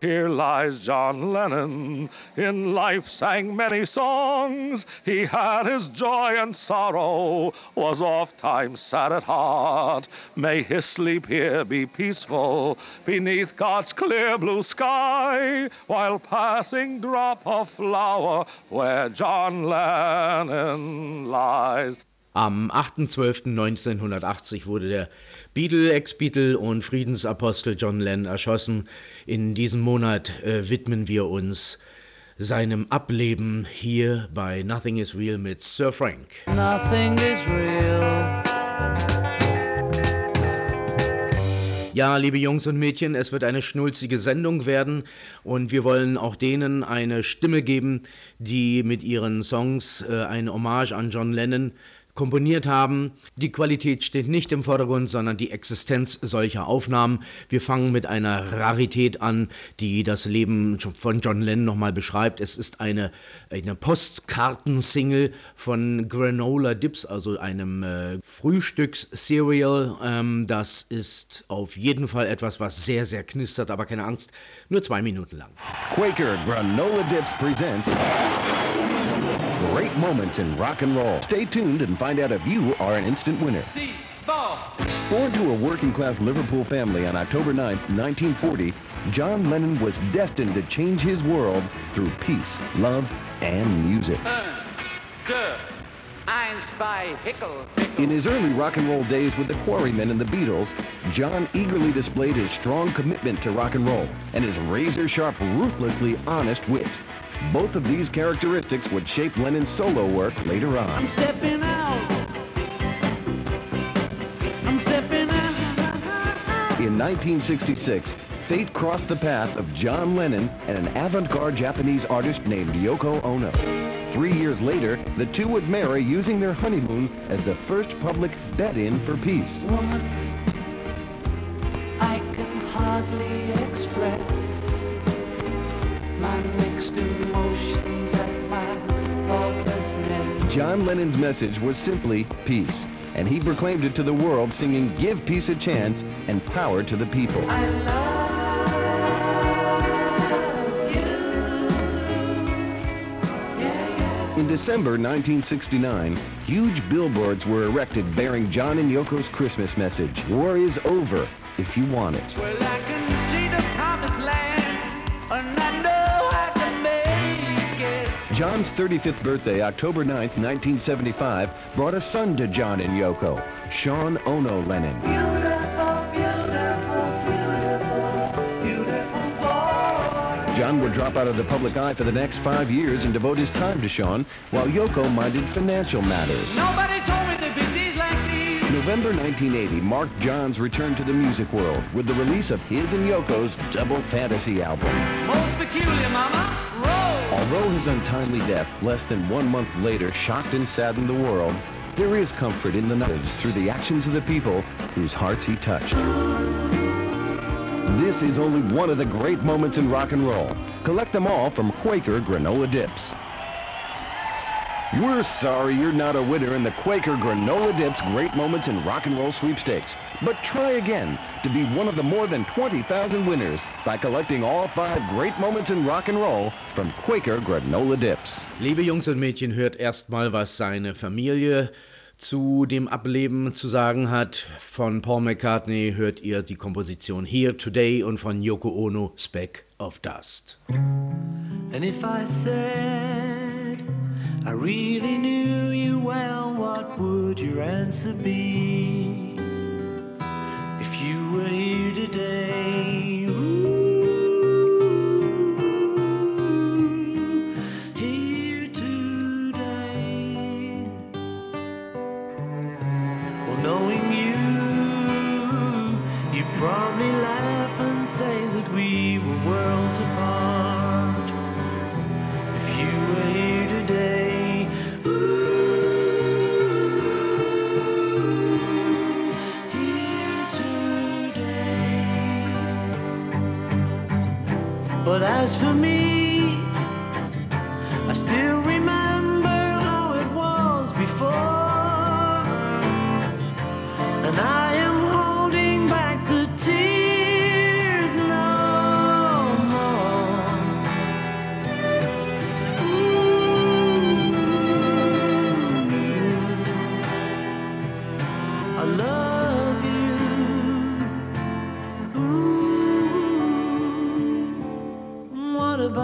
Here lies John Lennon, in life sang many songs. He had his joy and sorrow, was oft times sad at heart. May his sleep here be peaceful, beneath God's clear blue sky, while passing drop of flower where John Lennon lies. Am 8.12.1980 wurde der Beatle, Ex-Beatle und Friedensapostel John Lennon erschossen. In diesem Monat widmen wir uns seinem Ableben hier bei Nothing is Real mit Sir Frank. Nothing is real. Ja, liebe Jungs und Mädchen, es wird eine schnulzige Sendung werden und wir wollen auch denen eine Stimme geben, die mit ihren Songs eine Hommage an John Lennon komponiert haben. Die Qualität steht nicht im Vordergrund, sondern die Existenz solcher Aufnahmen. Wir fangen mit einer Rarität an, die das Leben von John Lennon nochmal beschreibt. Es ist eine Postkartensingle von Granola Dips, also einem Frühstücks-Cereal. Das ist auf jeden Fall etwas, was sehr, sehr knistert, aber keine Angst, nur 2 Minuten lang. Quaker Granola Dips presents Great Moments in Rock and Roll. Stay tuned and find out if you are an instant winner. Born to a working-class Liverpool family on October 9, 1940, John Lennon was destined to change his world through peace, love, and music. In his early rock and roll days with the Quarrymen and the Beatles, John eagerly displayed his strong commitment to rock and roll and his razor-sharp, ruthlessly honest wit. Both of these characteristics would shape Lennon's solo work later on. I'm stepping out. I'm stepping out. In 1966, fate crossed the path of John Lennon and an avant-garde Japanese artist named Yoko Ono. 3 years later, the two would marry using their honeymoon as the first public bet-in for peace. Woman, I can hardly express my mixed emotions and my thoughtlessness. John Lennon's message was simply peace, and he proclaimed it to the world singing "Give Peace a Chance" and "Power to the People." I love you. Yeah. In December 1969, huge billboards were erected bearing John and Yoko's Christmas message: "War is over if you want it." Well, I can see the promised land, and I know I can make it. John's 35th birthday, October 9th, 1975, brought a son to John and Yoko, Sean Ono Lennon. Beautiful, beautiful, beautiful, beautiful boy. John would drop out of the public eye for the next 5 years and devote his time to Sean, while Yoko minded financial matters. Nobody told me there'd be days like these. November 1980 marked John's return to the music world with the release of his and Yoko's Double Fantasy album. Most peculiar, mama. Roll. Although his untimely death less than 1 month later shocked and saddened the world, there is comfort in the knowledge through the actions of the people whose hearts he touched. This is only one of the great moments in rock and roll. Collect them all from Quaker Granola Dips. We're sorry you're not a winner in the Quaker Granola Dips Great Moments in Rock and Roll Sweepstakes. But try again to be one of the more than 20,000 winners by collecting all 5 great moments in rock and roll from Quaker Granola Dips. Liebe Jungs und Mädchen, hört erstmal, was seine Familie zu dem Ableben zu sagen hat. Von Paul McCartney hört ihr die Komposition Here Today und von Yoko Ono Speck of Dust. And if I said I really knew you well, what would your answer be? If you were here today, here today. Well, knowing you probably laugh and say that we were worlds apart. If you were here today, but as for me, I still remember how it was before, and I am holding back the tears no more.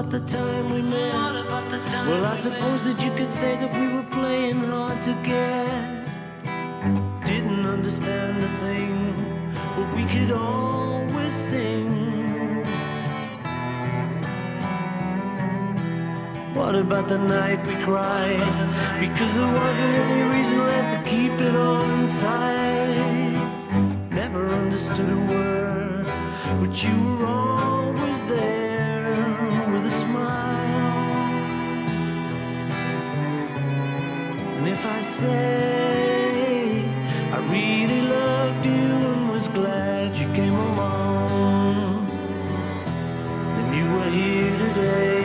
about the time we met? Well, I suppose that you could say that we were playing hard to get. Didn't understand a thing, but we could always sing. What about the night we cried? Because there wasn't any reason left to keep it all inside. Never understood a word, but you were always there with a smile. And if I say I really loved you and was glad you came along, then you were here today.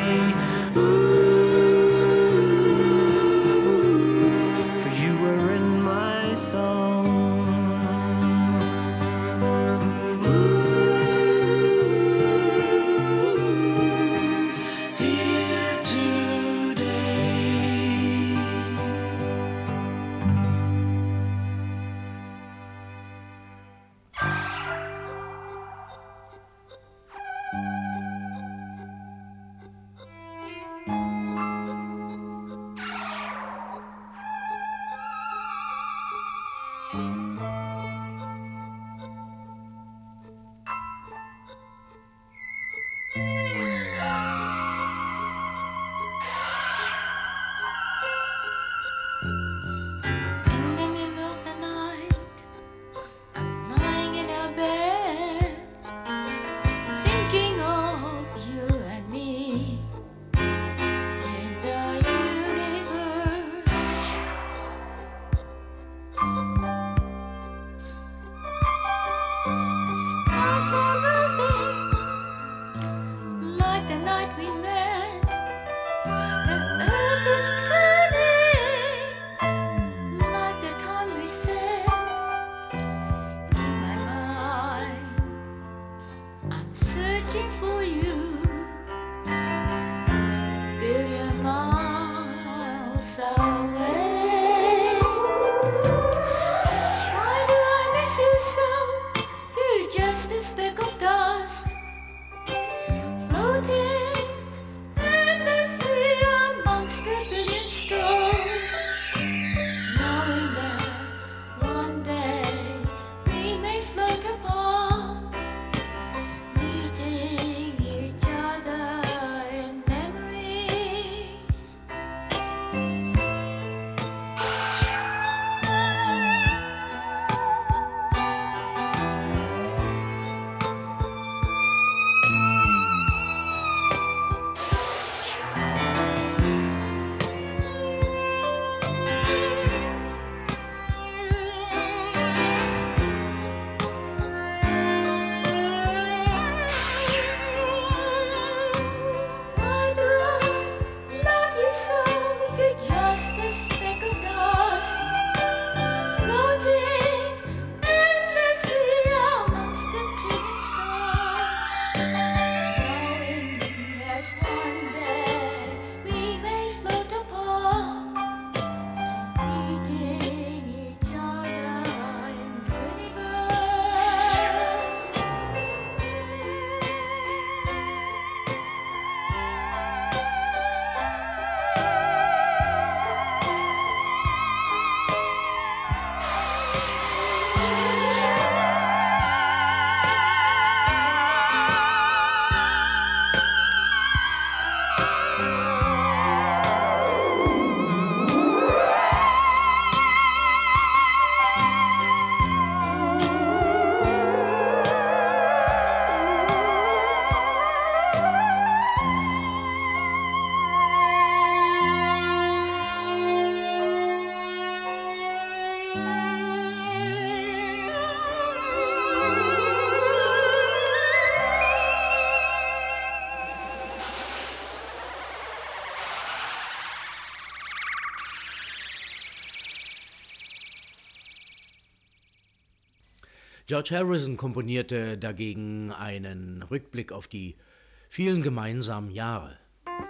George Harrison komponierte dagegen einen Rückblick auf die vielen gemeinsamen Jahre.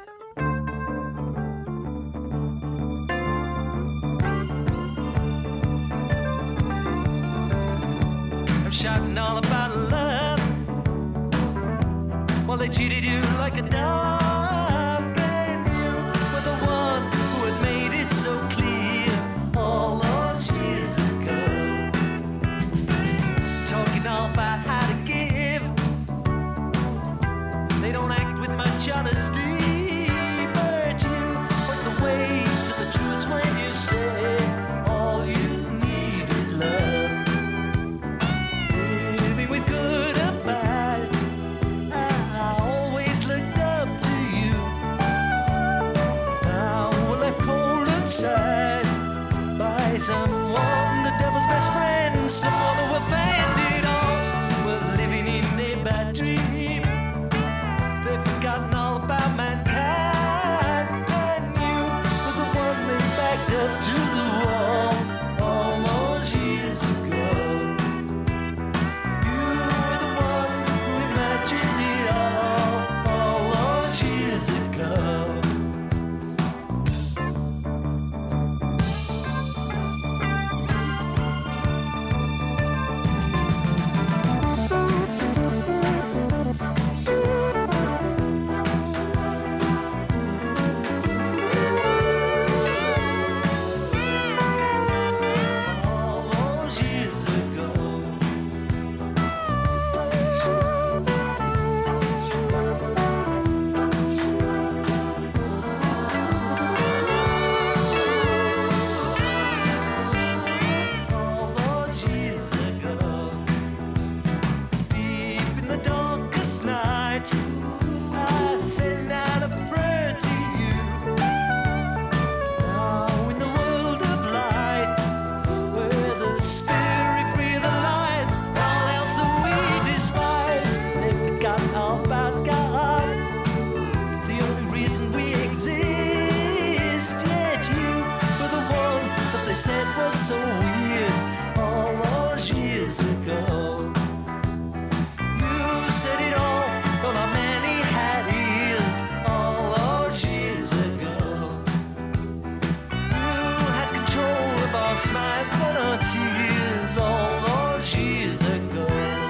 I'm shouting all about love while they cheated you like a dog. all about how to give. They don't act with much honesty, but you point the way to the truth when you say all you need is love. Living with good and bad, I always looked up to you. Now we're left cold inside by someone, the devil's best friend, someone who offended all. We're living in a bad dream. They've forgotten all about mankind, and you were the one they backed up to the wall all those years ago. You were the one who imagined it all those years ago. Said was so weird all those years ago. You said it all, though not many had ears all those years ago. You had control of our smiles and our tears all those years ago.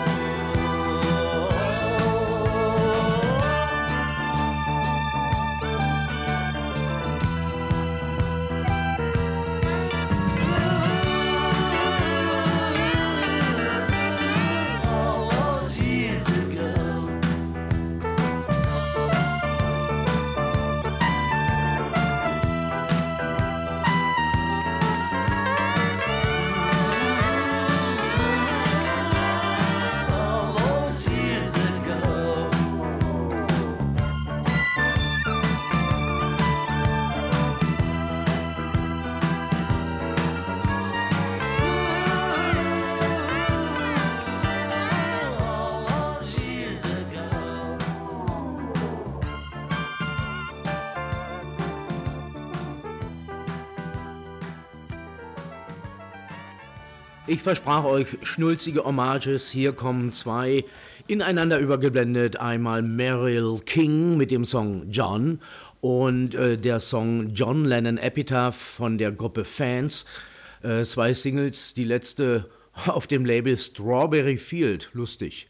Ich versprach euch schnulzige Hommages, hier kommen zwei ineinander übergeblendet. Einmal Meryl King mit dem Song John und der Song John Lennon Epitaph von der Gruppe Fans. Zwei Singles, die letzte auf dem Label Strawberry Field, lustig.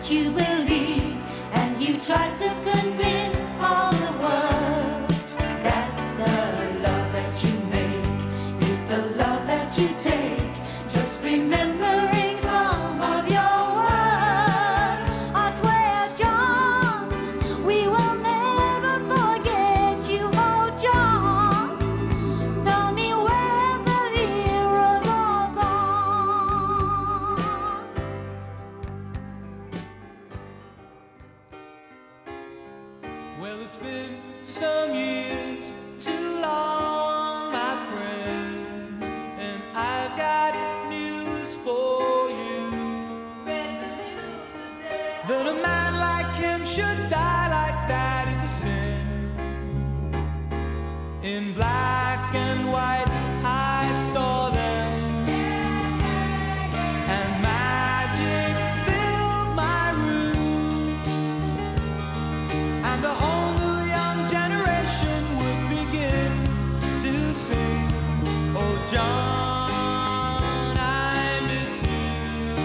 that you believe, and you try to convince all the world that the love that you make is the love that you take. Just remembering some of your words, I swear, John, we will never forget you. Oh, John, tell me where the heroes are gone. Well, it's been some years, too long, my friends, and I've got news for you. That a man like him should die like that is a sin. In black and white, I saw them, and magic filled my room, and the whole new young generation would begin to sing, oh John, I miss you.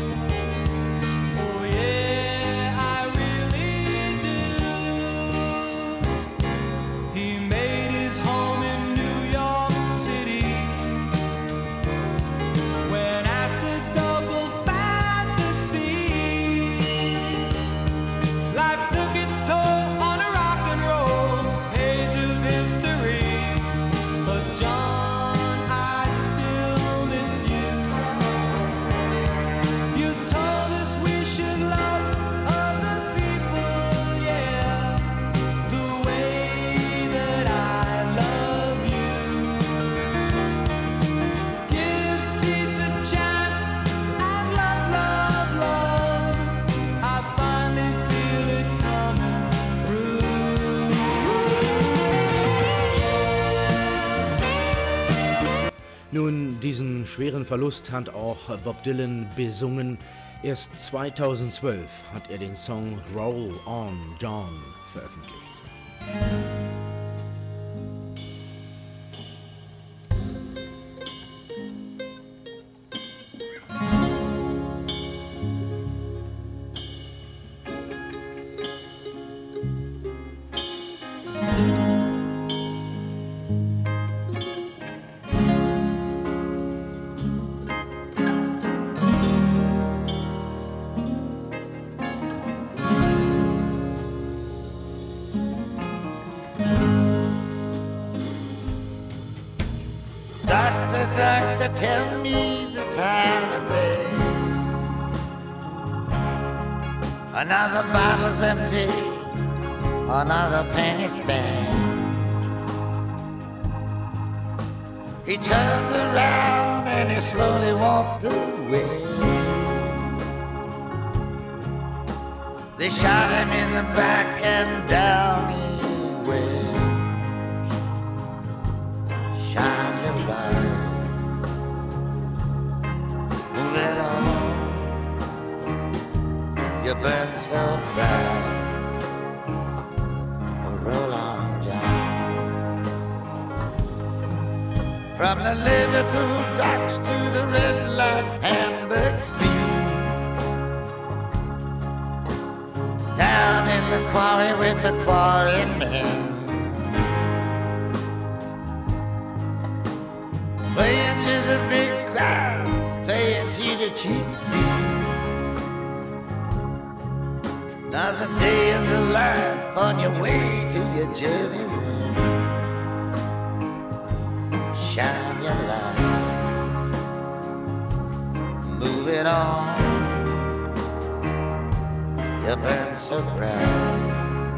Oh yeah, I really do. He made his home in New York City, when after double fantasy, life took its toll on a rock and roll page of history. But John, I still miss you. You told us we should love other people, yeah, the way that I love you. Give peace a chance and love, love, love. I finally feel it coming through. Nun, diesen schweren Verlust hat auch Bob Dylan besungen. Erst 2012 hat er den Song Roll On, John veröffentlicht. Doctor, doctor, tell me the time of day. Another bottle's empty, another penny spent. He turned around and he slowly walked away. They shot him in the back and down he went. Shine your light, move it on. You burn so bright. Roll on, John. From the Liverpool docks to the red light Hamburg streets, down in the quarry with the quarrymen, playing to the big crowds, playing to the cheap seats. Another day in the life on your way to your journey then. Shine your light, move it on. You burn so bright.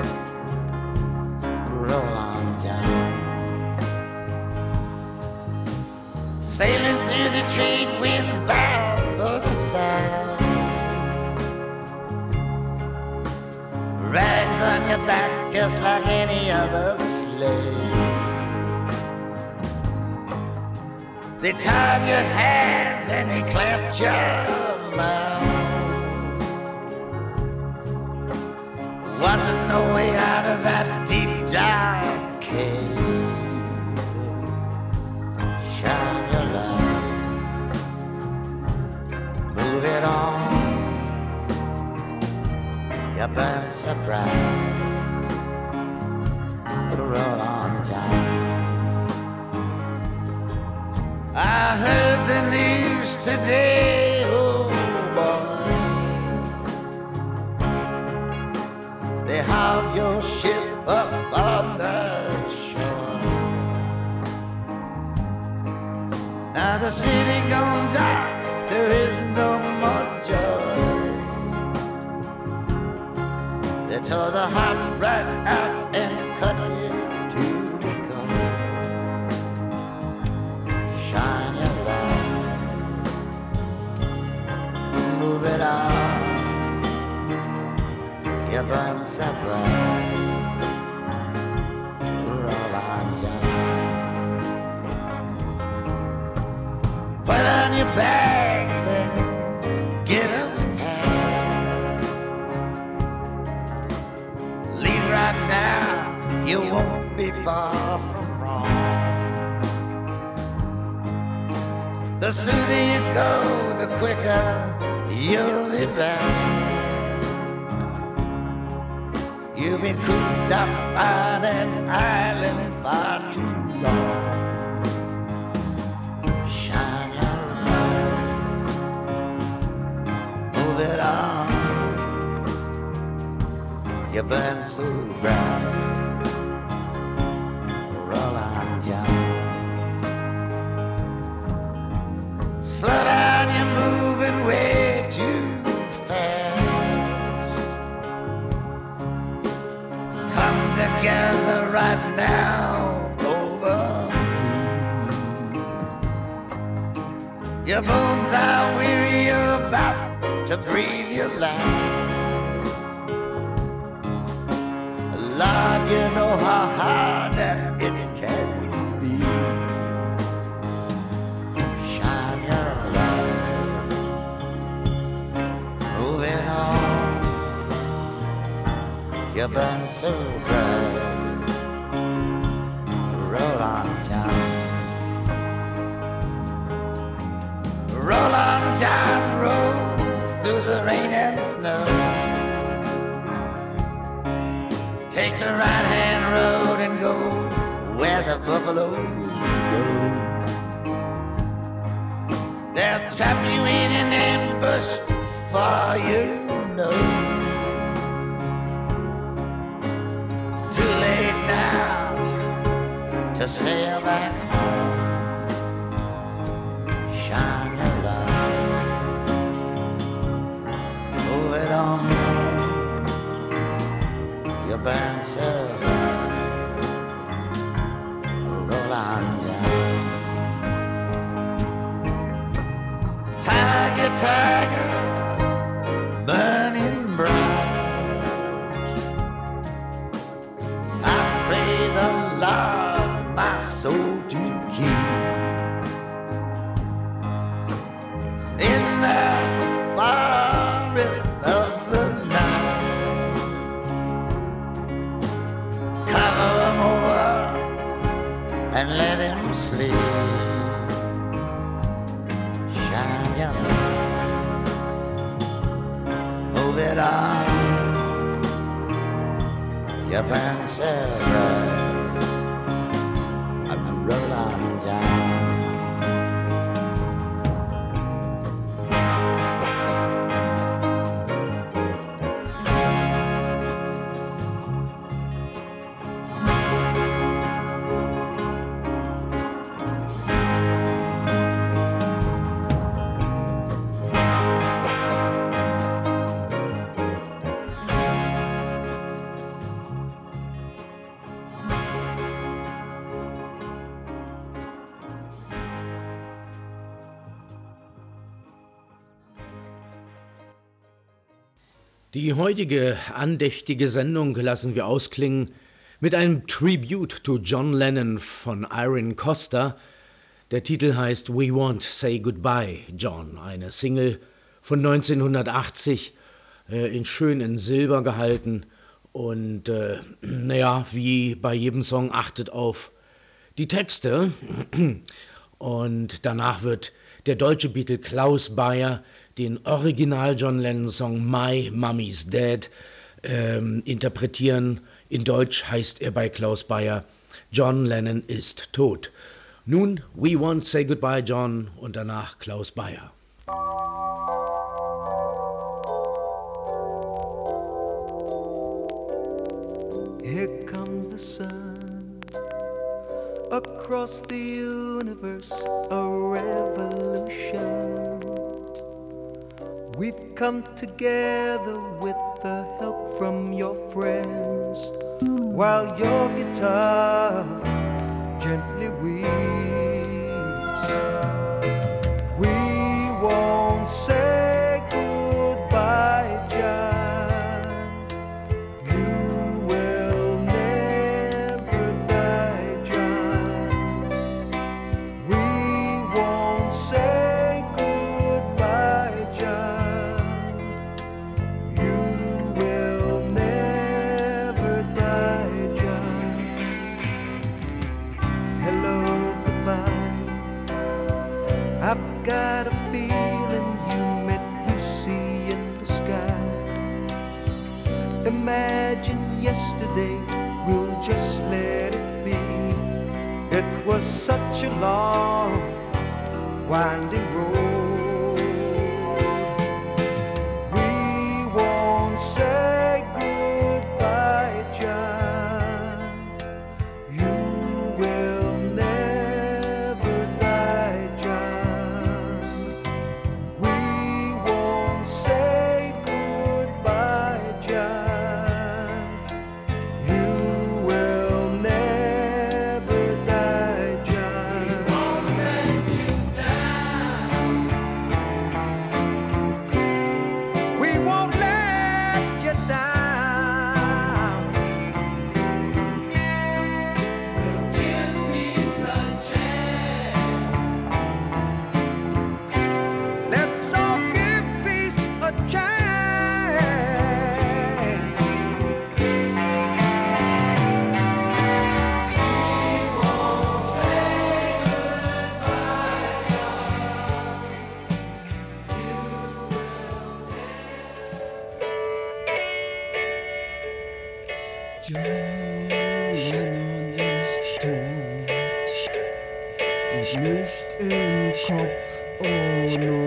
Roll on, John. Sailing through the trade winds bound for the south. Rags on your back just like any other slave. They tied your hands and they clamped your mouth. Wasn't no way out of that deep dark cave. Shine your light, move it on. You burn so bright. Roll on down. I heard the news today, oh boy. They hauled your ship up on the shore. Now the city gone dark, there is no more joy. They tore the heart right out and cut it to the core. Shine your light, move it on. You burn so bright, roll on down. Put on your bags and get 'em packed. Leave right now, you won't be far from wrong. The sooner you go, the quicker you'll be back. You've been cooped up on an island far too long. Shine your light, move it on. You burn so bright, roll on down. Slow down, you're moving way too fast. Come together right now over me. Your bones are weary, you're about to breathe your last. Lord, you know how hard that it can be. Shine your light, move it on. You burn so bright, roll on down. Roll on down, roll through the rain and snow. Take the right-hand road and go where the buffaloes go. They'll trap you in an ambush before you know. Too late now to sail back home. Shine your light, move it on. You burn so bright, roll on down. Tiger, tiger, burning bright. I pray the Lord my soul to keep in the forest of the night. Cover him over and let him sleep. Shine your light, move it on. You burn so bright, roll on down. Die heutige andächtige Sendung lassen wir ausklingen mit einem Tribute to John Lennon von Irene Costa. Der Titel heißt We Won't Say Goodbye, John, eine Single von 1980, schön in Silber gehalten und wie bei jedem Song achtet auf die Texte und danach wird der deutsche Beatle Klaus Bayer den Original John Lennon Song My Mummy's Dead interpretieren. In Deutsch heißt er bei Klaus Bayer John Lennon ist tot. Nun We Won't Say Goodbye John und danach Klaus Bayer. Here comes the sun across the universe, a revolution. We've come together with the help from your friends, while your guitar gently weeps. We won't say goodbye, John. You will never die, John. We won't say goodbye, John. You will never die, John. Hello, goodbye. I've got a feeling you met Lucy in the sky. Imagine yesterday, we'll just let it be. It was such a long, winding road. We won't say goodbye, John. You will never die, John. We won't say goodbye, John. You will never die, John. We won't let you down. We won't let you down. Give peace a chance. Let's all give peace a chance. John Lennon ist tot, geht nicht im Kopf, oh no.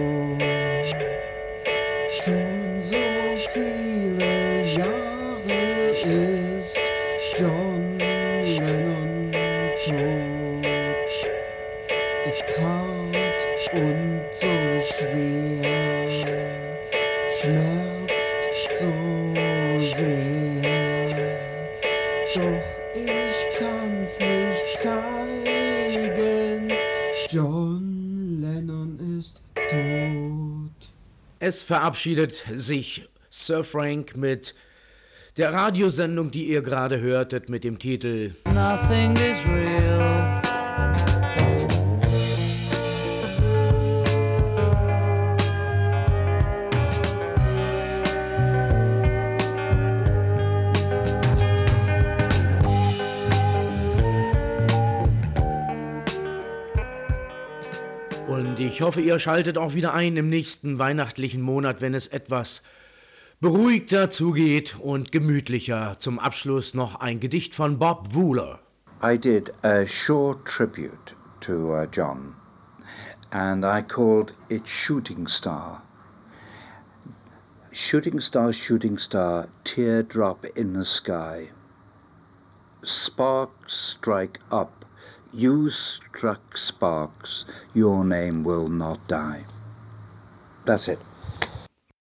Schon so viele Jahre ist John Lennon tot, ist hart und so schwer, schmerzt so sehr. Doch ich kann's nicht zeigen, John Lennon ist tot. Es verabschiedet sich Sir Frank mit der Radiosendung, die ihr gerade hörtet, mit dem Titel Nothing is real. und ich hoffe, ihr schaltet auch wieder ein im nächsten weihnachtlichen Monat, wenn es etwas beruhigter zugeht und gemütlicher. Zum Abschluss noch ein Gedicht von Bob Wooler. I did a short tribute to John, and I called it Shooting Star. Shooting star, teardrop in the sky. Sparks strike up, you struck sparks, your name will not die. That's it.